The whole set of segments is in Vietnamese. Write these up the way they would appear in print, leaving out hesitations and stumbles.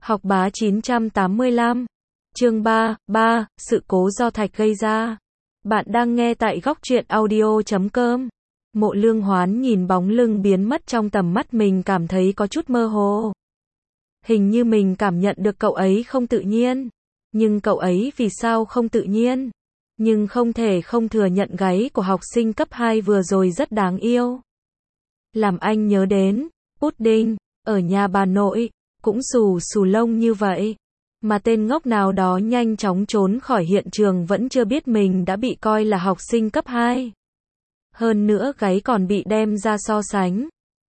Học bá 985. Chương 3, sự cố do Thạch gây ra. Bạn đang nghe tại góc truyện audio.com. Mộ Lương Hoán nhìn bóng lưng biến mất trong tầm mắt mình cảm thấy có chút mơ hồ. Hình như mình cảm nhận được cậu ấy không tự nhiên. Nhưng cậu ấy vì sao không tự nhiên? Nhưng không thể không thừa nhận gáy của học sinh cấp 2 vừa rồi rất đáng yêu. Làm anh nhớ đến Pudding, ở nhà bà nội, cũng xù xù lông như vậy. Mà tên ngốc nào đó nhanh chóng trốn khỏi hiện trường vẫn chưa biết mình đã bị coi là học sinh cấp 2. Hơn nữa gáy còn bị đem ra so sánh.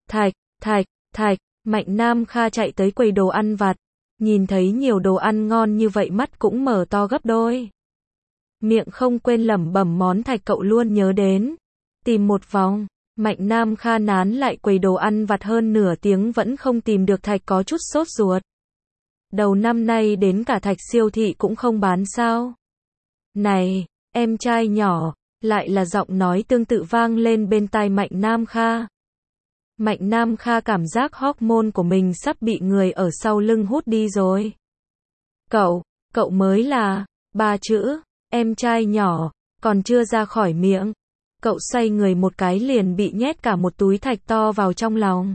Thạch, Mạnh Nam Kha chạy tới quầy đồ ăn vặt. Nhìn thấy nhiều đồ ăn ngon như vậy mắt cũng mở to gấp đôi. Miệng không quên lẩm bẩm món thạch cậu luôn nhớ đến. Tìm một vòng, Mạnh Nam Kha nán lại quầy đồ ăn vặt hơn nửa tiếng vẫn không tìm được thạch có chút sốt ruột. Đầu năm nay đến cả thạch siêu thị cũng không bán sao? Này, em trai nhỏ, lại là giọng nói tương tự vang lên bên tai Mạnh Nam Kha. Mạnh Nam Kha cảm giác hormone của mình sắp bị người ở sau lưng hút đi rồi. Cậu mới là, 3 chữ, em trai nhỏ, còn chưa ra khỏi miệng. Cậu xoay người một cái liền bị nhét cả một túi thạch to vào trong lòng.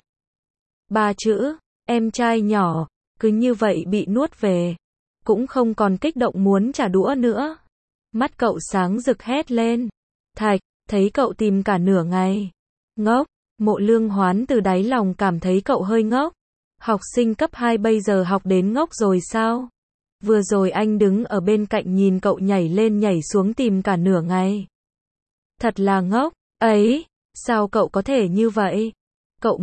3 chữ, em trai nhỏ, cứ như vậy bị nuốt về. Cũng không còn kích động muốn trả đũa nữa. Mắt cậu sáng rực hét lên. Thạch, thấy cậu tìm cả nửa ngày. Ngốc, Mộ Lương Hoán từ đáy lòng cảm thấy cậu hơi ngốc. Học sinh cấp 2 bây giờ học đến ngốc rồi sao? Vừa rồi anh đứng ở bên cạnh nhìn cậu nhảy lên nhảy xuống tìm cả nửa ngày. Thật là ngốc, ấy, sao cậu có thể như vậy? Cậu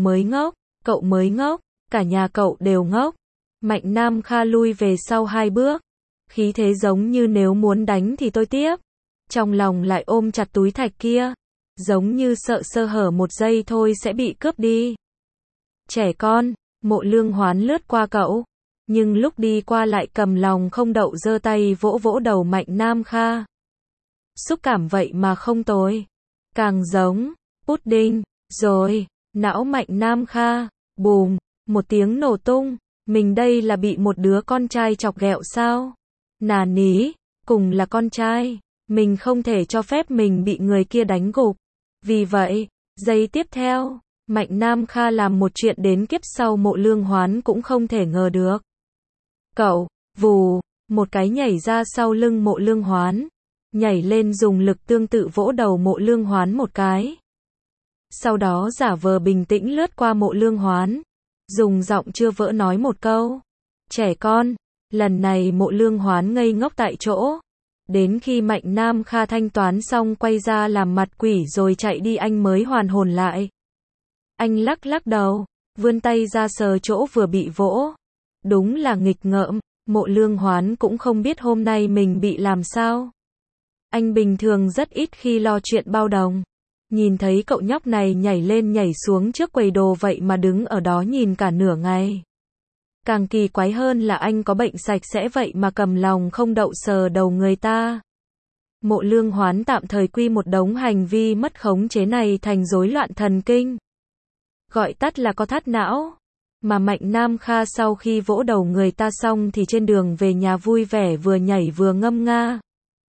mới ngốc, cả nhà cậu đều ngốc. Mạnh Nam Kha lui về sau 2 bước. Khí thế giống như nếu muốn đánh thì tôi tiếp. Trong lòng lại ôm chặt túi thạch kia. Giống như sợ sơ hở một giây thôi sẽ bị cướp đi. Trẻ con, Mộ Lương Hoán lướt qua cậu. Nhưng lúc đi qua lại cầm lòng không đậu giơ tay vỗ vỗ đầu Mạnh Nam Kha. Xúc cảm vậy mà không tồi. Càng giống Pudding, rồi, não Mạnh Nam Kha, bùm, một tiếng nổ tung. Mình đây là bị một đứa con trai chọc ghẹo sao? Nà ní, cùng là con trai, mình không thể cho phép mình bị người kia đánh gục. Vì vậy, giây tiếp theo, Mạnh Nam Kha làm một chuyện đến kiếp sau Mộ Lương Hoán cũng không thể ngờ được. Cậu, vù, một cái nhảy ra sau lưng Mộ Lương Hoán, nhảy lên dùng lực tương tự vỗ đầu Mộ Lương Hoán một cái. Sau đó giả vờ bình tĩnh lướt qua Mộ Lương Hoán, dùng giọng chưa vỡ nói một câu. Trẻ con, lần này Mộ Lương Hoán ngây ngốc tại chỗ. Đến khi Mạnh Nam Kha thanh toán xong quay ra làm mặt quỷ rồi chạy đi anh mới hoàn hồn lại. Anh lắc đầu, vươn tay ra sờ chỗ vừa bị vỗ. Đúng là nghịch ngợm, Mộ Lương Hoán cũng không biết hôm nay mình bị làm sao. Anh bình thường rất ít khi lo chuyện bao đồng. Nhìn thấy cậu nhóc này nhảy lên nhảy xuống trước quầy đồ vậy mà đứng ở đó nhìn cả nửa ngày. Càng kỳ quái hơn là anh có bệnh sạch sẽ vậy mà cầm lòng không đậu sờ đầu người ta. Mộ Lương Hoán tạm thời quy một đống hành vi mất khống chế này thành rối loạn thần kinh. Gọi tắt là có thắt não. Mà Mạnh Nam Kha sau khi vỗ đầu người ta xong thì trên đường về nhà vui vẻ vừa nhảy vừa ngâm nga.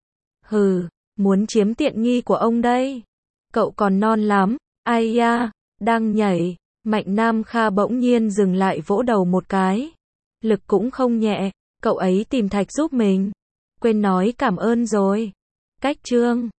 Hừ, muốn chiếm tiện nghi của ông đây. Cậu còn non lắm, ai da, đang nhảy. Mạnh Nam Kha bỗng nhiên dừng lại vỗ đầu một cái. Lực cũng không nhẹ, cậu ấy tìm thạch giúp mình. Quên nói cảm ơn rồi. Cách chương